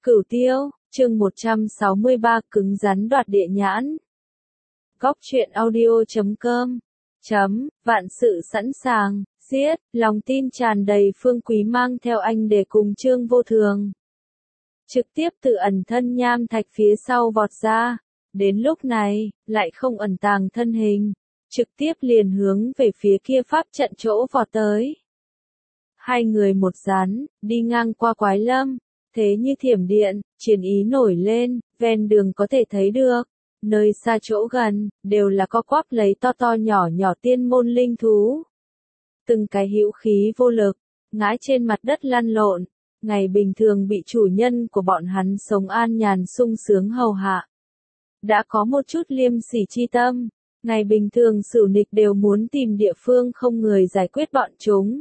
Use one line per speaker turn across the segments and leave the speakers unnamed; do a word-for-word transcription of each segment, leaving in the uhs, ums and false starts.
Cửu Tiêu, chương một trăm sáu mươi ba cứng rắn đoạt địa nhãn. Góc truyện audio chấm com chấm, vạn sự sẵn sàng, giết, lòng tin tràn đầy Phương Quý mang theo anh để cùng Trương Vô Thường. Trực tiếp tự ẩn thân nham thạch phía sau vọt ra, đến lúc này, lại không ẩn tàng thân hình, trực tiếp liền hướng về phía kia pháp trận chỗ vọt tới. Hai người một dán, đi ngang qua Quái Lâm, thế như thiểm điện, chiến ý nổi lên, ven đường có thể thấy được, nơi xa chỗ gần, đều là co quắp lấy to to nhỏ nhỏ tiên môn linh thú. Từng cái hữu khí vô lực, ngã trên mặt đất lăn lộn, ngày bình thường bị chủ nhân của bọn hắn sống an nhàn sung sướng hầu hạ. Đã có một chút liêm sỉ chi tâm, ngày bình thường sửu nịch đều muốn tìm địa phương không người giải quyết bọn chúng.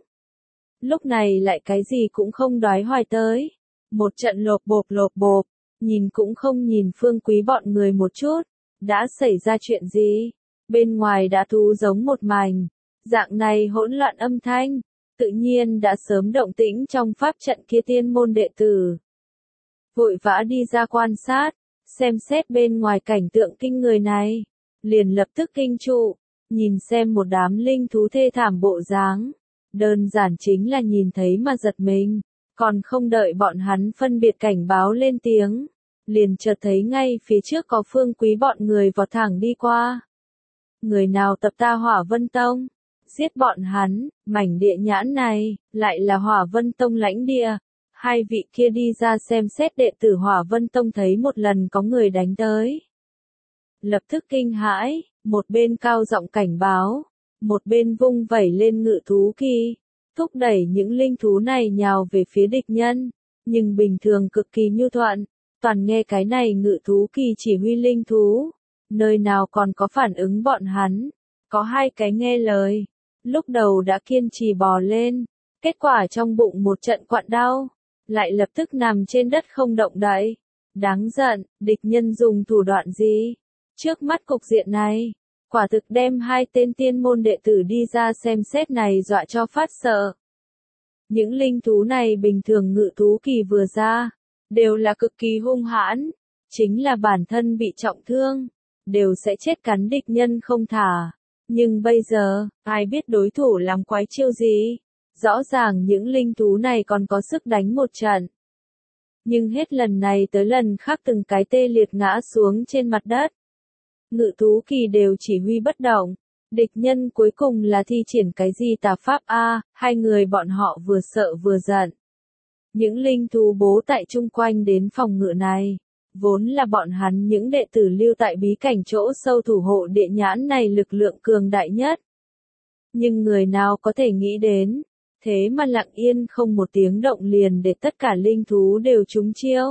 Lúc này lại cái gì cũng không đoái hoài tới. Một trận lộp bộp lộp bộp, nhìn cũng không nhìn Phương Quý bọn người một chút, đã xảy ra chuyện gì? Bên ngoài đã thú giống một mảnh, dạng này hỗn loạn âm thanh, tự nhiên đã sớm động tĩnh trong pháp trận kia tiên môn đệ tử. Vội vã đi ra quan sát, xem xét bên ngoài cảnh tượng kinh người này, liền lập tức kinh trụ, nhìn xem một đám linh thú thê thảm bộ dáng, đơn giản chính là nhìn thấy mà giật mình. Còn không đợi bọn hắn phân biệt cảnh báo lên tiếng, liền chợt thấy ngay phía trước có Phương Quý bọn người vọt thẳng đi qua. Người nào tập ta Hỏa Vân Tông? Giết bọn hắn, mảnh địa nhãn này, lại là Hỏa Vân Tông lãnh địa. Hai vị kia đi ra xem xét đệ tử Hỏa Vân Tông thấy một lần có người đánh tới. Lập tức kinh hãi, một bên cao giọng cảnh báo, một bên vung vẩy lên ngự thú kỳ. Thúc đẩy những linh thú này nhào về phía địch nhân, nhưng bình thường cực kỳ nhu thuận, toàn nghe cái này ngự thú kỳ chỉ huy linh thú, nơi nào còn có phản ứng bọn hắn, có hai cái nghe lời, lúc đầu đã kiên trì bò lên, kết quả trong bụng một trận quặn đau, lại lập tức nằm trên đất không động đậy, đáng giận, địch nhân dùng thủ đoạn gì, trước mắt cục diện này. Quả thực đem hai tên tiên môn đệ tử đi ra xem xét này dọa cho phát sợ. Những linh thú này bình thường ngự thú kỳ vừa ra, đều là cực kỳ hung hãn, chính là bản thân bị trọng thương, đều sẽ chết cắn địch nhân không thả. Nhưng bây giờ, ai biết đối thủ làm quái chiêu gì? Rõ ràng những linh thú này còn có sức đánh một trận. Nhưng hết lần này tới lần khác từng cái tê liệt ngã xuống trên mặt đất. Ngự thú kỳ đều chỉ huy bất động, địch nhân cuối cùng là thi triển cái gì tà pháp a? Hai người bọn họ vừa sợ vừa giận. Những linh thú bố tại chung quanh đến phòng ngự này, vốn là bọn hắn những đệ tử lưu tại bí cảnh chỗ sâu thủ hộ địa nhãn này lực lượng cường đại nhất. Nhưng người nào có thể nghĩ đến, thế mà lặng yên không một tiếng động liền để tất cả linh thú đều trúng chiêu.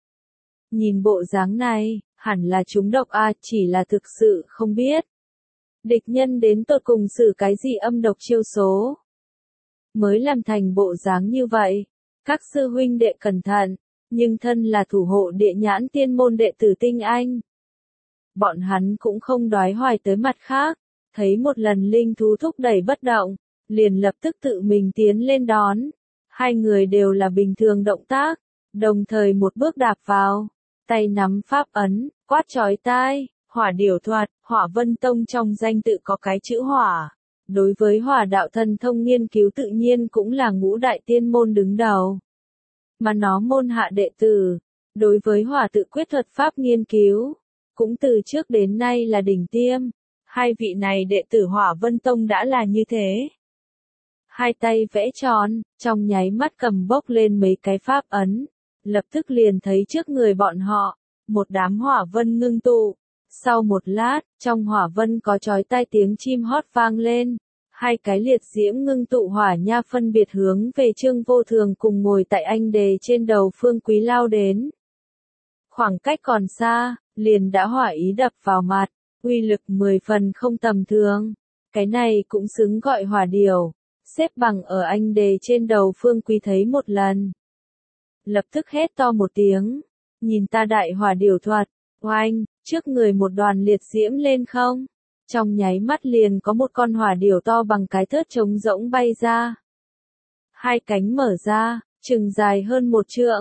Nhìn bộ dáng này, hẳn là chúng độc a, chỉ là thực sự không biết. Địch nhân đến tột cùng xử cái gì âm độc chiêu số. Mới làm thành bộ dáng như vậy. Các sư huynh đệ cẩn thận, nhưng thân là thủ hộ địa nhãn tiên môn đệ tử tinh anh. Bọn hắn cũng không đoái hoài tới mặt khác, thấy một lần linh thú thúc đẩy bất động, liền lập tức tự mình tiến lên đón. Hai người đều là bình thường động tác, đồng thời một bước đạp vào. Tay nắm pháp ấn, quát chói tai, hỏa điểu thuật, Hỏa Vân Tông trong danh tự có cái chữ hỏa. Đối với hỏa đạo thần thông nghiên cứu tự nhiên cũng là ngũ đại tiên môn đứng đầu. Mà nó môn hạ đệ tử, đối với hỏa tự quyết thuật pháp nghiên cứu, cũng từ trước đến nay là đỉnh tiêm. Hai vị này đệ tử Hỏa Vân Tông đã là như thế. Hai tay vẽ tròn, trong nháy mắt cầm bốc lên mấy cái pháp ấn. Lập tức liền thấy trước người bọn họ, một đám hỏa vân ngưng tụ. Sau một lát, trong hỏa vân có chói tai tiếng chim hót vang lên. Hai cái liệt diễm ngưng tụ hỏa nha phân biệt hướng về Trương Vô Thường cùng ngồi tại anh đề trên đầu Phương Quý lao đến. Khoảng cách còn xa, liền đã hỏa ý đập vào mặt, uy lực mười phần không tầm thường. Cái này cũng xứng gọi hỏa điểu, xếp bằng ở anh đề trên đầu Phương Quý thấy một lần. Lập tức hét to một tiếng, nhìn ta đại hỏa điểu thuật, oanh, trước người một đoàn liệt diễm lên không, trong nháy mắt liền có một con hỏa điểu to bằng cái thớt trống rỗng bay ra. Hai cánh mở ra, chừng dài hơn một trượng,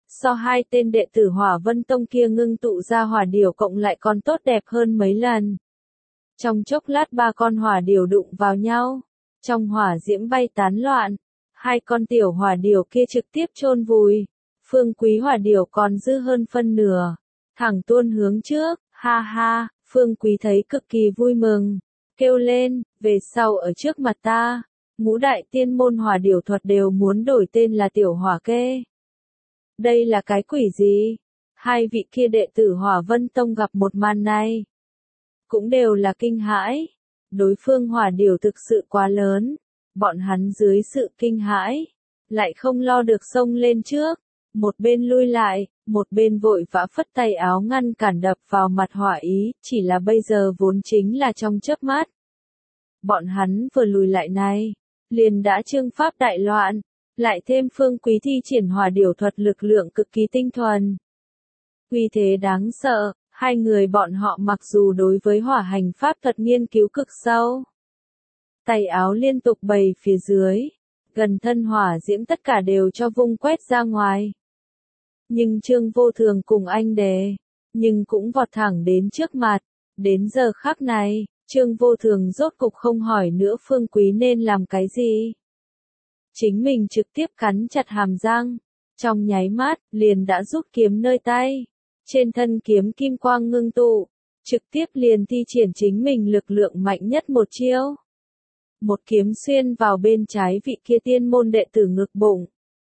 so hai tên đệ tử Hỏa Vân Tông kia ngưng tụ ra hỏa điểu cộng lại còn tốt đẹp hơn mấy lần. Trong chốc lát ba con hỏa điểu đụng vào nhau, trong hỏa diễm bay tán loạn, hai con tiểu hỏa điểu kia trực tiếp chôn vùi, Phương Quý hỏa điểu còn dư hơn phân nửa, thẳng tuôn hướng trước, ha ha, Phương Quý thấy cực kỳ vui mừng, kêu lên, về sau ở trước mặt ta, ngũ đại tiên môn hỏa điểu thuật đều muốn đổi tên là tiểu hỏa kê. Đây là cái quỷ gì? Hai vị kia đệ tử Hỏa Vân Tông gặp một màn này, cũng đều là kinh hãi. Đối phương hỏa điểu thực sự quá lớn, bọn hắn dưới sự kinh hãi, lại không lo được xông lên trước, một bên lui lại, một bên vội vã phất tay áo ngăn cản đập vào mặt hỏa ý, chỉ là bây giờ vốn chính là trong chớp mắt. Bọn hắn vừa lùi lại này, liền đã trương pháp đại loạn, lại thêm Phương Quý thi triển hỏa điểu thuật lực lượng cực kỳ tinh thuần. Uy thế đáng sợ, hai người bọn họ mặc dù đối với hỏa hành pháp thuật nghiên cứu cực sâu. Tay áo liên tục bày phía dưới, gần thân hỏa diễm tất cả đều cho vung quét ra ngoài. Nhưng Trương Vô Thường cùng anh đề, nhưng cũng vọt thẳng đến trước mặt, đến giờ khắc này, Trương Vô Thường rốt cục không hỏi nữa Phương Quý nên làm cái gì. Chính mình trực tiếp cắn chặt hàm răng, trong nháy mắt, liền đã rút kiếm nơi tay, trên thân kiếm kim quang ngưng tụ, trực tiếp liền thi triển chính mình lực lượng mạnh nhất một chiêu. Một kiếm xuyên vào bên trái vị kia tiên môn đệ tử ngực bụng,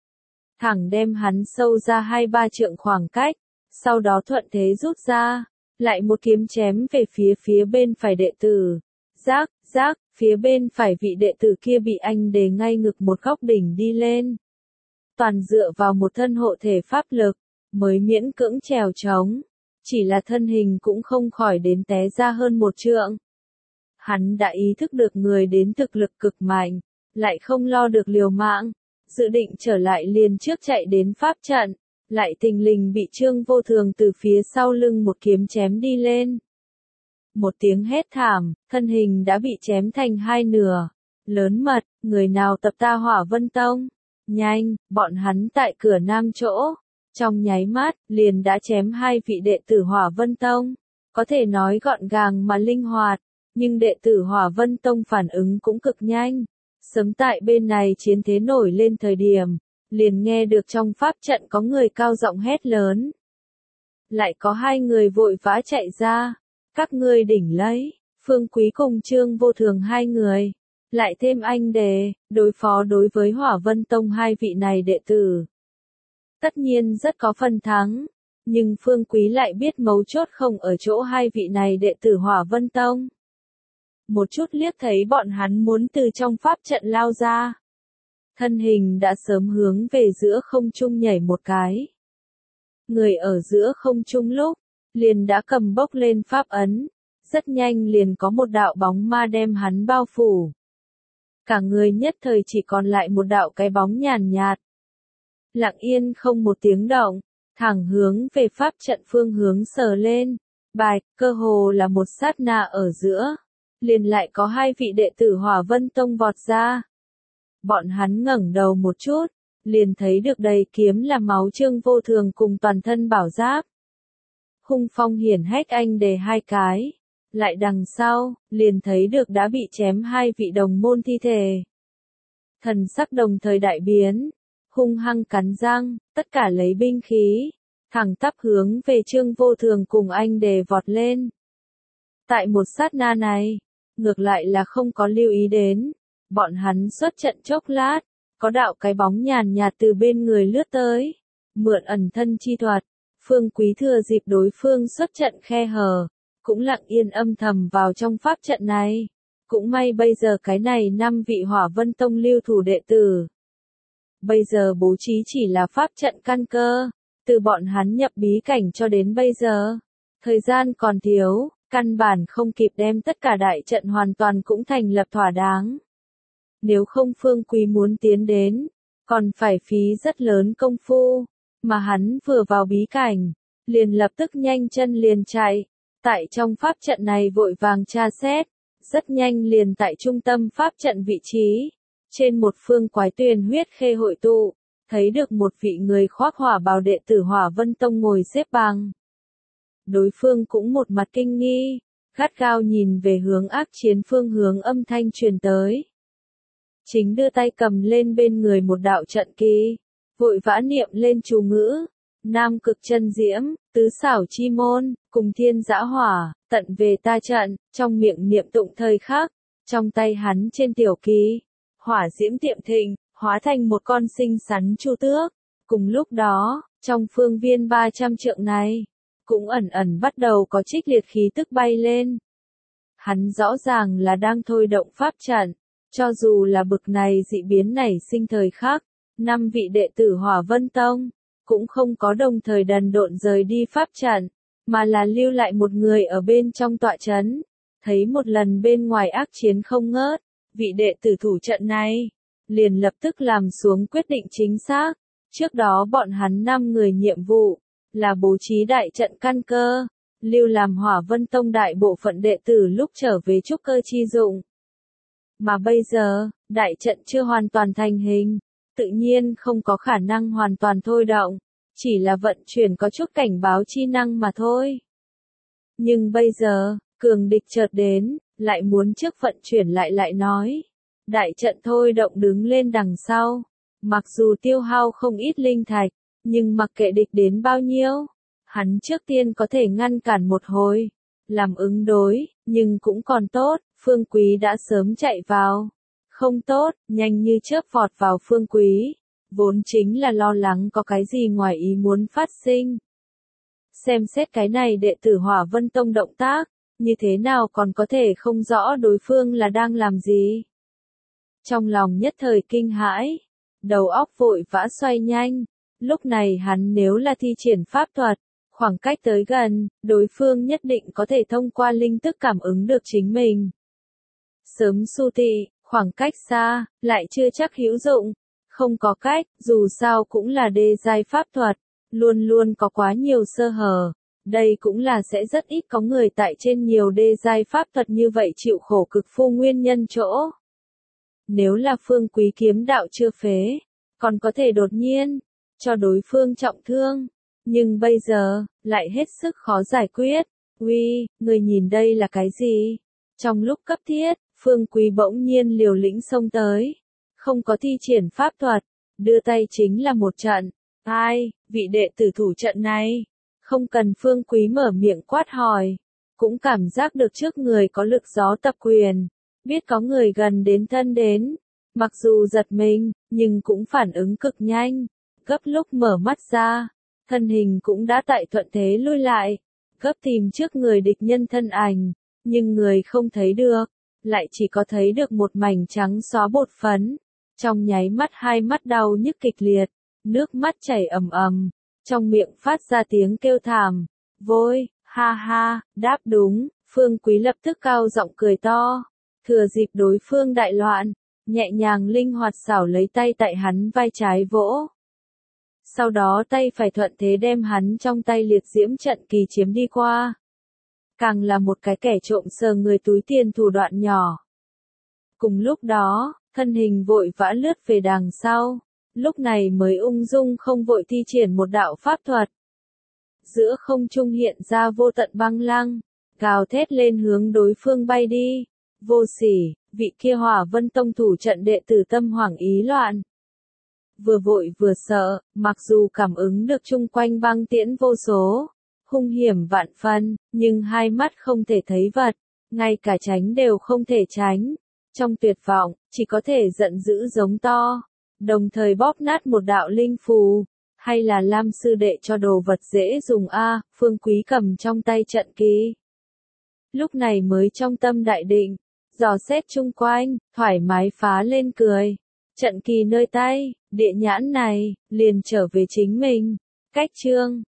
thẳng đem hắn sâu ra hai ba trượng khoảng cách, sau đó thuận thế rút ra, lại một kiếm chém về phía phía bên phải đệ tử. Rác, rác, phía bên phải vị đệ tử kia bị anh đề ngay ngực một góc đỉnh đi lên. Toàn dựa vào một thân hộ thể pháp lực, mới miễn cưỡng trèo trống, chỉ là thân hình cũng không khỏi đến té ra hơn một trượng. Hắn đã ý thức được người đến thực lực cực mạnh, lại không lo được liều mạng, dự định trở lại liền trước chạy đến pháp trận, lại thình lình bị Trương Vô Thường từ phía sau lưng một kiếm chém đi lên. Một tiếng hét thảm, thân hình đã bị chém thành hai nửa. Lớn mật, người nào tập ta Hỏa Vân Tông? Nhanh, bọn hắn tại cửa nam chỗ. Trong nháy mắt, liền đã chém hai vị đệ tử Hỏa Vân Tông. Có thể nói gọn gàng mà linh hoạt, nhưng đệ tử Hỏa Vân Tông phản ứng cũng cực nhanh. Sớm tại bên này chiến thế nổi lên thời điểm, liền nghe được trong pháp trận có người cao giọng hét lớn. Lại có hai người vội vã chạy ra. Các ngươi đỉnh lấy, Phương Quý cùng Trương Vô Thường hai người, lại thêm anh đề, đối phó đối với Hỏa Vân Tông hai vị này đệ tử. Tất nhiên rất có phần thắng, nhưng Phương Quý lại biết mấu chốt không ở chỗ hai vị này đệ tử Hỏa Vân Tông. Một chút liếc thấy bọn hắn muốn từ trong pháp trận lao ra. Thân hình đã sớm hướng về giữa không trung nhảy một cái. Người ở giữa không trung lúc, liền đã cầm bốc lên pháp ấn, rất nhanh liền có một đạo bóng ma đem hắn bao phủ. Cả người nhất thời chỉ còn lại một đạo cái bóng nhàn nhạt. Lặng yên không một tiếng động, thẳng hướng về pháp trận phương hướng sờ lên, bạch, cơ hồ là một sát na ở giữa, liền lại có hai vị đệ tử Hỏa Vân Tông vọt ra. Bọn hắn ngẩng đầu một chút, liền thấy được đầy kiếm là máu Trương Vô Thường cùng toàn thân bảo giáp. Hung phong hiển hách anh đề hai cái, lại đằng sau, liền thấy được đã bị chém hai vị đồng môn thi thể. Thần sắc đồng thời đại biến, hung hăng cắn răng, tất cả lấy binh khí, thẳng tắp hướng về Trương Vô Thường cùng anh đề vọt lên. Tại một sát na này, ngược lại là không có lưu ý đến, bọn hắn xuất trận chốc lát, có đạo cái bóng nhàn nhạt từ bên người lướt tới, mượn ẩn thân chi thuật. Phương Quý thừa dịp đối phương xuất trận khe hở, cũng lặng yên âm thầm vào trong pháp trận này. Cũng may bây giờ cái này năm vị Hỏa Vân Tông lưu thủ đệ tử. Bây giờ bố trí chỉ là pháp trận căn cơ, từ bọn hắn nhập bí cảnh cho đến bây giờ. Thời gian còn thiếu, căn bản không kịp đem tất cả đại trận hoàn toàn cũng thành lập thỏa đáng. Nếu không Phương Quý muốn tiến đến, còn phải phí rất lớn công phu. Mà hắn vừa vào bí cảnh, liền lập tức nhanh chân liền chạy, tại trong pháp trận này vội vàng tra xét, rất nhanh liền tại trung tâm pháp trận vị trí, trên một phương quái tuyền huyết khê hội tụ, thấy được một vị người khoác hỏa bào đệ tử Hỏa Vân Tông ngồi xếp bằng. Đối phương cũng một mặt kinh nghi, gắt gao nhìn về hướng ác chiến phương hướng âm thanh truyền tới. Chính đưa tay cầm lên bên người một đạo trận kỳ, vội vã niệm lên chú ngữ, Nam Cực Chân Diễm, Tứ Xảo Chi Môn, cùng Thiên Dã Hỏa, tận về ta trận, trong miệng niệm tụng thời khắc, trong tay hắn trên tiểu kỳ, hỏa diễm tiệm thịnh, hóa thành một con xinh xắn chu tước. Cùng lúc đó, trong phương viên ba trăm trượng này, cũng ẩn ẩn bắt đầu có trích liệt khí tức bay lên. Hắn rõ ràng là đang thôi động pháp trận, cho dù là bực này dị biến nảy sinh thời khắc, năm vị đệ tử Hỏa Vân Tông, cũng không có đồng thời đần độn rời đi pháp trận, mà là lưu lại một người ở bên trong tọa trấn. Thấy một lần bên ngoài ác chiến không ngớt, vị đệ tử thủ trận này, liền lập tức làm xuống quyết định chính xác. Trước đó bọn hắn năm người nhiệm vụ, là bố trí đại trận căn cơ, lưu làm Hỏa Vân Tông đại bộ phận đệ tử lúc trở về trúc cơ chi dụng. Mà bây giờ, đại trận chưa hoàn toàn thành hình, tự nhiên không có khả năng hoàn toàn thôi động, chỉ là vận chuyển có chút cảnh báo chi năng mà thôi. Nhưng bây giờ, cường địch chợt đến, lại muốn trước vận chuyển lại lại nói. Đại trận thôi động đứng lên đằng sau, mặc dù tiêu hao không ít linh thạch, nhưng mặc kệ địch đến bao nhiêu, hắn trước tiên có thể ngăn cản một hồi, làm ứng đối, nhưng cũng còn tốt, Phương Quý đã sớm chạy vào. Không tốt, nhanh như chớp vọt vào Phương Quý, vốn chính là lo lắng có cái gì ngoài ý muốn phát sinh. Xem xét cái này đệ tử Hỏa Vân Tông động tác, như thế nào còn có thể không rõ đối phương là đang làm gì. Trong lòng nhất thời kinh hãi, đầu óc vội vã xoay nhanh, lúc này hắn nếu là thi triển pháp thuật, khoảng cách tới gần, đối phương nhất định có thể thông qua linh tức cảm ứng được chính mình. Sớm su tị, khoảng cách xa, lại chưa chắc hữu dụng, không có cách, dù sao cũng là đê giai pháp thuật, luôn luôn có quá nhiều sơ hở. Đây cũng là sẽ rất ít có người tại trên nhiều đê giai pháp thuật như vậy chịu khổ cực phu nguyên nhân chỗ. Nếu là Phương Quý kiếm đạo chưa phế, còn có thể đột nhiên, cho đối phương trọng thương. Nhưng bây giờ, lại hết sức khó giải quyết. Uy, người nhìn đây là cái gì? Trong lúc cấp thiết, Phương Quý bỗng nhiên liều lĩnh xông tới. Không có thi triển pháp thuật, đưa tay chính là một trận. Ai, vị đệ tử thủ trận này? Không cần Phương Quý mở miệng quát hỏi, cũng cảm giác được trước người có lực gió tập quyền, biết có người gần đến thân đến, mặc dù giật mình, nhưng cũng phản ứng cực nhanh, gấp lúc mở mắt ra, thân hình cũng đã tại thuận thế lui lại, gấp tìm trước người địch nhân thân ảnh, nhưng người không thấy được, lại chỉ có thấy được một mảnh trắng xóa bột phấn, trong nháy mắt hai mắt đau nhức kịch liệt, nước mắt chảy ầm ầm. Trong miệng phát ra tiếng kêu thảm, vôi, ha ha, đáp đúng, Phương Quý lập tức cao giọng cười to, thừa dịp đối phương đại loạn, nhẹ nhàng linh hoạt xảo lấy tay tại hắn vai trái vỗ. Sau đó tay phải thuận thế đem hắn trong tay liệt diễm trận kỳ chiếm đi qua. Càng là một cái kẻ trộm sờ người túi tiền thủ đoạn nhỏ. Cùng lúc đó, thân hình vội vã lướt về đằng sau. Lúc này mới ung dung không vội thi triển một đạo pháp thuật. Giữa không trung hiện ra vô tận băng lăng, gào thét lên hướng đối phương bay đi. Vô sỉ, vị kia Hỏa Vân Tông thủ trận đệ tử tâm hoảng ý loạn. Vừa vội vừa sợ, mặc dù cảm ứng được chung quanh băng tiễn vô số, hung hiểm vạn phân, nhưng hai mắt không thể thấy vật, ngay cả tránh đều không thể tránh. Trong tuyệt vọng, chỉ có thể giận dữ giống to. Đồng thời bóp nát một đạo linh phù, hay là Lam sư đệ cho đồ vật dễ dùng a, Phương Quý cầm trong tay trận kỳ. Lúc này mới trong tâm đại định, dò xét chung quanh, thoải mái phá lên cười. Trận kỳ nơi tay, địa nhãn này, liền trở về chính mình. Cách chương